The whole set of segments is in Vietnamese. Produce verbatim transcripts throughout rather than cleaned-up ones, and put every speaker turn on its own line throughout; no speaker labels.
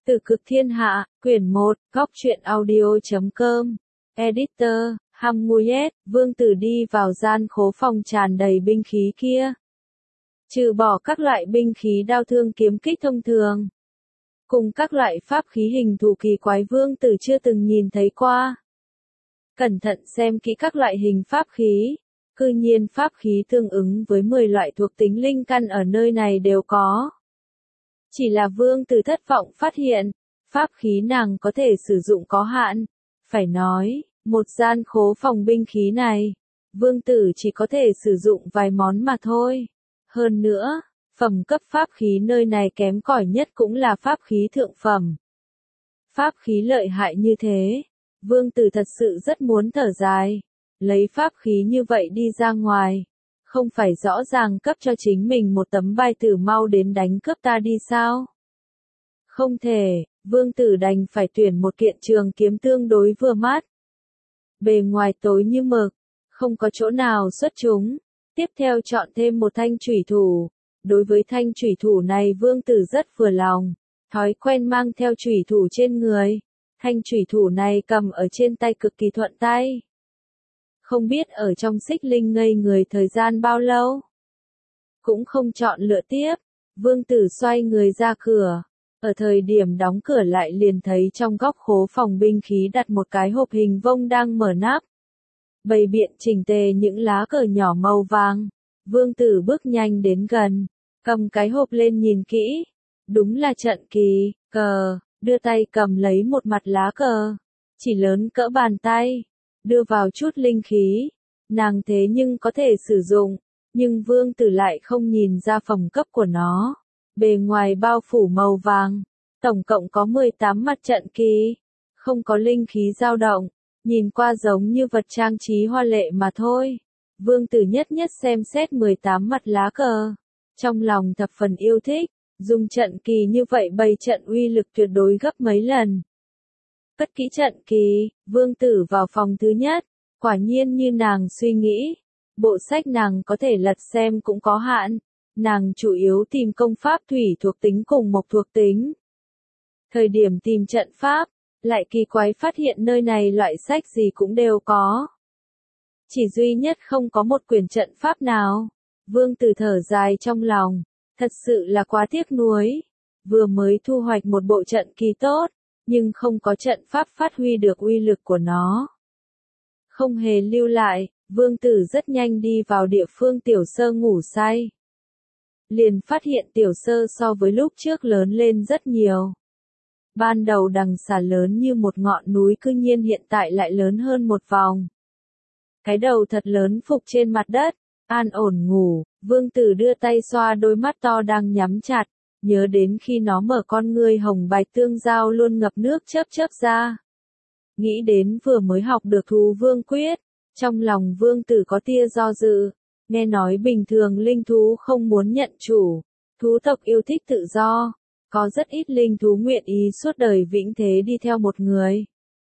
Từ Cực Thiên Hạ, quyển một, góc truyện audio chấm com, editor, Hamuyet, Vương Tử đi vào gian khố phòng tràn đầy binh khí kia. Trừ bỏ các loại binh khí đao thương kiếm kích thông thường, cùng các loại pháp khí hình thù kỳ quái Vương Tử chưa từng nhìn thấy qua. Cẩn thận xem kỹ các loại hình pháp khí, cư nhiên pháp khí tương ứng với mười loại thuộc tính linh căn ở nơi này đều có. Chỉ là Vương Tử thất vọng phát hiện, pháp khí nàng có thể sử dụng có hạn. Phải nói, một gian khố phòng binh khí này, Vương Tử chỉ có thể sử dụng vài món mà thôi. Hơn nữa, phẩm cấp pháp khí nơi này kém cỏi nhất cũng là pháp khí thượng phẩm. Pháp khí lợi hại như thế, Vương Tử thật sự rất muốn thở dài. Lấy pháp khí như vậy đi ra ngoài, không phải rõ ràng cấp cho chính mình một tấm bài tử mau đến đánh cướp ta đi sao? Không thể, Vương Tử đành phải tuyển một kiện trường kiếm tương đối vừa mắt. Bề ngoài tối như mực, không có chỗ nào xuất chúng. Tiếp theo chọn thêm một thanh chủy thủ. Đối với thanh chủy thủ này Vương Tử rất vừa lòng, thói quen mang theo chủy thủ trên người. Thanh chủy thủ này cầm ở trên tay cực kỳ thuận tay. Không biết ở trong xích linh ngây người thời gian bao lâu. Cũng không chọn lựa tiếp, Vương Tử xoay người ra cửa. Ở thời điểm đóng cửa lại liền thấy trong góc khố phòng binh khí đặt một cái hộp hình vông đang mở nắp. Bày biện chỉnh tề những lá cờ nhỏ màu vàng. Vương Tử bước nhanh đến gần, cầm cái hộp lên nhìn kỹ. Đúng là trận kỳ, cờ, đưa tay cầm lấy một mặt lá cờ. Chỉ lớn cỡ bàn tay. Đưa vào chút linh khí, nàng thế nhưng có thể sử dụng, nhưng Vương Tử lại không nhìn ra phẩm cấp của nó. Bề ngoài bao phủ màu vàng, tổng cộng có mười tám mặt trận kỳ, không có linh khí dao động, nhìn qua giống như vật trang trí hoa lệ mà thôi. Vương Tử nhất nhất xem xét mười tám mặt lá cờ, trong lòng thập phần yêu thích, dùng trận kỳ như vậy bày trận uy lực tuyệt đối gấp mấy lần. Cất kỹ trận kỳ, Vương Tử vào phòng thứ nhất, quả nhiên như nàng suy nghĩ, bộ sách nàng có thể lật xem cũng có hạn, nàng chủ yếu tìm công pháp thủy thuộc tính cùng mộc thuộc tính. Thời điểm tìm trận pháp, lại kỳ quái phát hiện nơi này loại sách gì cũng đều có. Chỉ duy nhất không có một quyển trận pháp nào. Vương Tử thở dài trong lòng, thật sự là quá tiếc nuối, vừa mới thu hoạch một bộ trận kỳ tốt. Nhưng không có trận pháp phát huy được uy lực của nó. Không hề lưu lại, Vương Tử rất nhanh đi vào địa phương Tiểu Sơ ngủ say. Liền phát hiện Tiểu Sơ so với lúc trước lớn lên rất nhiều. Ban đầu đằng xà lớn như một ngọn núi cư nhiên hiện tại lại lớn hơn một vòng. Cái đầu thật lớn phục trên mặt đất, an ổn ngủ, Vương Tử đưa tay xoa đôi mắt to đang nhắm chặt. Nhớ đến khi nó mở con ngươi hồng bạch tương giao luôn ngập nước chớp chớp ra. Nghĩ đến vừa mới học được thú vương quyết, trong lòng Vương Tử có tia do dự, nghe nói bình thường linh thú không muốn nhận chủ, thú tộc yêu thích tự do, có rất ít linh thú nguyện ý suốt đời vĩnh thế đi theo một người.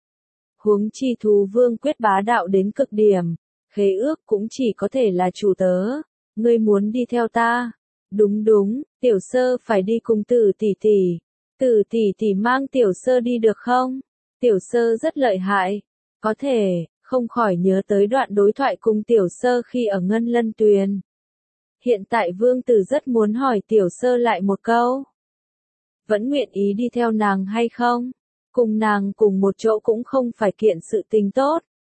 Huống chi thú vương quyết bá đạo đến cực điểm, khế ước cũng chỉ có thể là chủ tớ, ngươi muốn đi theo ta. Đúng đúng, Tiểu Sơ phải đi cùng Tử tỷ tỷ. Tử tỷ tỷ mang Tiểu Sơ đi được không? Tiểu Sơ rất lợi hại. Có thể, không khỏi nhớ tới đoạn đối thoại cùng Tiểu Sơ khi ở Ngân Lân Tuyền. Hiện tại Vương Tử rất muốn hỏi Tiểu Sơ lại một câu. Vẫn nguyện ý đi theo nàng hay không? Cùng nàng cùng một chỗ cũng không phải kiện sự tình tốt.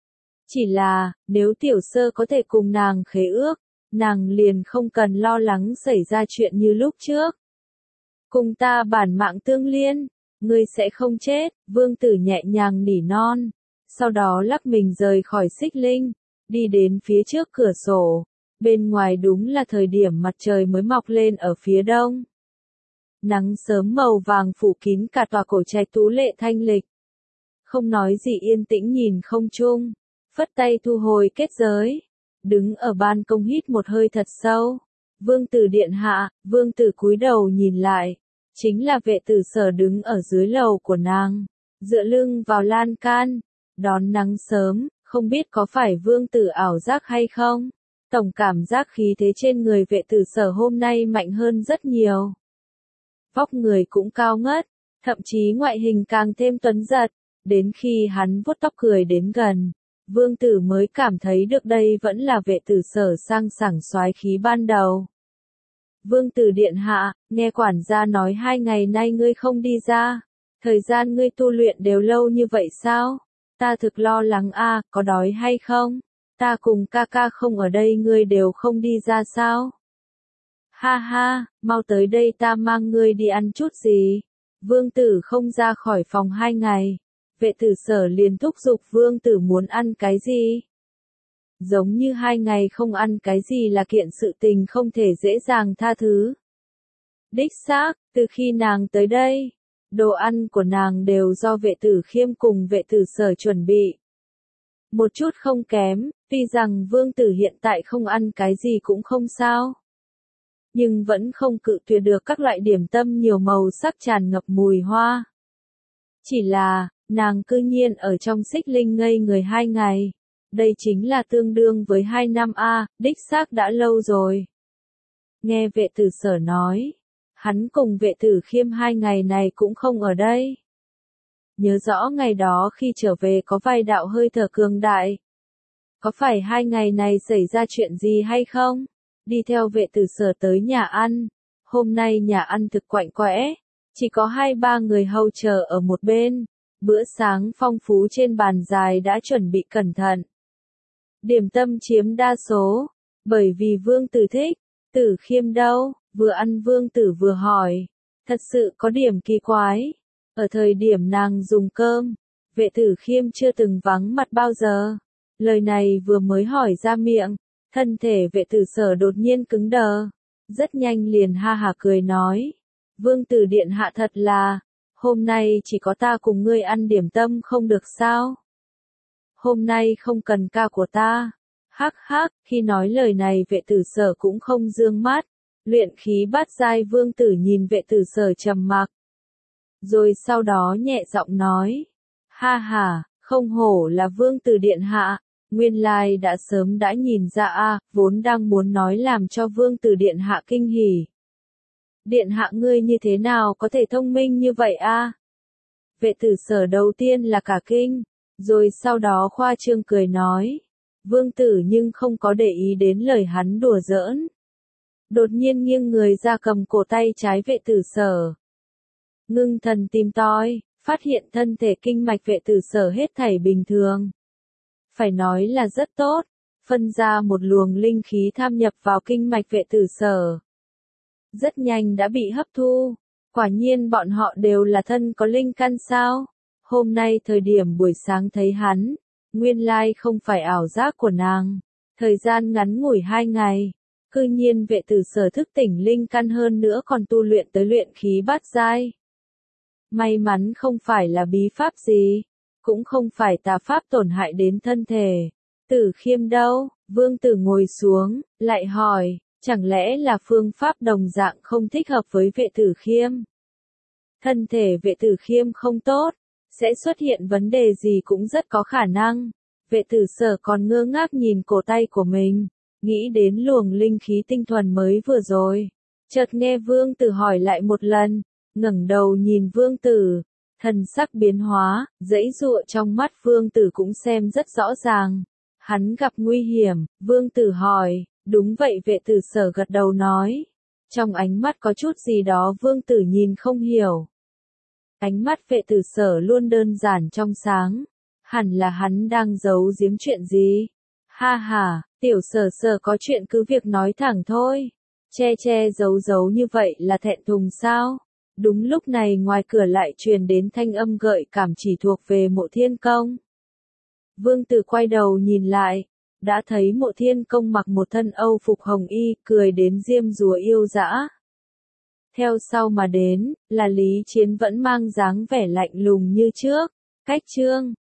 Chỉ là, nếu Tiểu Sơ có thể cùng nàng khế ước, nàng liền không cần lo lắng xảy ra chuyện như lúc trước. Cùng ta bản mạng tương liên, ngươi sẽ không chết, Vương Tử nhẹ nhàng nỉ non. Sau đó lắc mình rời khỏi xích linh, đi đến phía trước cửa sổ. Bên ngoài đúng là thời điểm mặt trời mới mọc lên ở phía đông. Nắng sớm màu vàng phủ kín cả tòa cổ trạch tú lệ thanh lịch. Không nói gì yên tĩnh nhìn không chung, phất tay thu hồi kết giới. Đứng ở ban công hít một hơi thật sâu. Vương Tử điện hạ, Vương Tử cúi đầu nhìn lại. Chính là Vệ Tử Sở đứng ở dưới lầu của nàng. Dựa lưng vào lan can. Đón nắng sớm, không biết có phải Vương Tử ảo giác hay không. Tổng cảm giác khí thế trên người Vệ Tử Sở hôm nay mạnh hơn rất nhiều. Vóc người cũng cao ngất. thậm chí ngoại hình càng thêm tuấn giật, đến khi hắn vuốt tóc cười đến gần, Vương Tử mới cảm thấy được đây vẫn là Vệ Tử Sở sang sảng soái khí ban đầu. Vương Tử điện hạ, nghe quản gia nói hai ngày nay ngươi không đi ra, thời gian ngươi tu luyện đều lâu như vậy sao? Ta thực lo lắng a, có đói hay không? Ta cùng ca ca không ở đây ngươi đều không đi ra sao? Ha ha, mau tới đây ta mang ngươi đi ăn chút gì. Vương Tử không ra khỏi phòng hai ngày. Vệ Tử Sở liền thúc giục Vương Tử muốn ăn cái gì? Giống như hai ngày không ăn cái gì là kiện sự tình không thể dễ dàng tha thứ. Đích xác, từ khi nàng tới đây, đồ ăn của nàng đều do Vệ Tử Khiêm cùng Vệ Tử Sở chuẩn bị. Một chút không kém, tuy rằng Vương Tử hiện tại không ăn cái gì cũng không sao. Nhưng vẫn không cự tuyệt được các loại điểm tâm nhiều màu sắc tràn ngập mùi hoa. Chỉ là, nàng cư nhiên ở trong Xích Linh ngây người hai ngày. Đây chính là tương đương với hai năm a, đích xác đã lâu rồi. Nghe Vệ Tử Sở nói, hắn cùng Vệ Tử Khiêm hai ngày này cũng không ở đây. Nhớ rõ ngày đó khi trở về có vài đạo hơi thở cường đại. Có phải hai ngày này xảy ra chuyện gì hay không? Đi theo Vệ Tử Sở tới nhà ăn. Hôm nay nhà ăn thực quạnh quẽ, chỉ có hai ba người hầu chờ ở một bên. Bữa sáng phong phú trên bàn dài đã chuẩn bị cẩn thận. Điểm tâm chiếm đa số, bởi vì Vương Tử thích. Tử Khiêm đâu? Vừa ăn Vương Tử vừa hỏi. Thật sự có điểm kỳ quái. Ở thời điểm nàng dùng cơm, Vệ Tử Khiêm chưa từng vắng mặt bao giờ. Lời này vừa mới hỏi ra miệng, thân thể Vệ Tử Sở đột nhiên cứng đờ. Rất nhanh liền ha hả cười nói. Vương Tử điện hạ thật là, hôm nay chỉ có ta cùng ngươi ăn điểm tâm không được sao? Hôm nay không cần ca của ta. Hắc hắc, khi nói lời này Vệ Tử Sở cũng không dương mắt. Luyện khí bát giai Vương Tử nhìn Vệ Tử Sở trầm mặc. Rồi sau đó nhẹ giọng nói. Ha ha, không hổ là Vương Tử điện hạ. Nguyên lai đã sớm đã nhìn ra a, vốn đang muốn nói làm cho Vương Tử điện hạ kinh hỉ. Điện hạ ngươi như thế nào có thể thông minh như vậy a? Vệ Tử Sở đầu tiên là cả kinh, rồi sau đó khoa trương cười nói. Vương Tử nhưng không có để ý đến lời hắn đùa giỡn. Đột nhiên nghiêng người ra cầm cổ tay trái Vệ Tử Sở. Ngưng thần tìm tòi, phát hiện thân thể kinh mạch Vệ Tử Sở hết thảy bình thường. Phải nói là rất tốt, phân ra một luồng linh khí tham nhập vào kinh mạch Vệ Tử Sở. Rất nhanh đã bị hấp thu, quả nhiên bọn họ đều là thân có linh căn sao. Hôm nay thời điểm buổi sáng thấy hắn, nguyên lai không phải ảo giác của nàng. Thời gian ngắn ngủi hai ngày, cư nhiên Vệ Tử Sở thức tỉnh linh căn hơn nữa còn tu luyện tới luyện khí bát giai. May mắn không phải là bí pháp gì, cũng không phải tà pháp tổn hại đến thân thể. Tử Khiêm đâu? Vương Tử ngồi xuống, lại hỏi, chẳng lẽ là phương pháp đồng dạng không thích hợp với Vệ Tử Khiêm? Thân thể Vệ Tử Khiêm không tốt, sẽ xuất hiện vấn đề gì cũng rất có khả năng. Vệ Tử Sở còn ngơ ngác nhìn cổ tay của mình, nghĩ đến luồng linh khí tinh thuần mới vừa rồi. Chợt nghe Vương Tử hỏi lại một lần, ngẩng đầu nhìn Vương Tử, thần sắc biến hóa, giãy giụa trong mắt Vương Tử cũng xem rất rõ ràng. Hắn gặp nguy hiểm, Vương Tử hỏi, đúng vậy Vệ Tử Sở gật đầu nói. Trong ánh mắt có chút gì đó Vương Tử nhìn không hiểu. Ánh mắt Vệ Tử Sở luôn đơn giản trong sáng, hẳn là hắn đang giấu giếm chuyện gì. Ha ha, tiểu Sở Sở có chuyện cứ việc nói thẳng thôi. Che che giấu giấu như vậy là thẹn thùng sao? Đúng lúc này ngoài cửa lại truyền đến thanh âm gợi cảm chỉ thuộc về Mộ Thiên Công. Vương Tử quay đầu nhìn lại, đã thấy Mộ Thiên Công mặc một thân âu phục hồng y, cười đến diêm dúa yêu dã. Theo sau mà đến, là Lý Chiến vẫn mang dáng vẻ lạnh lùng như trước. Cách chương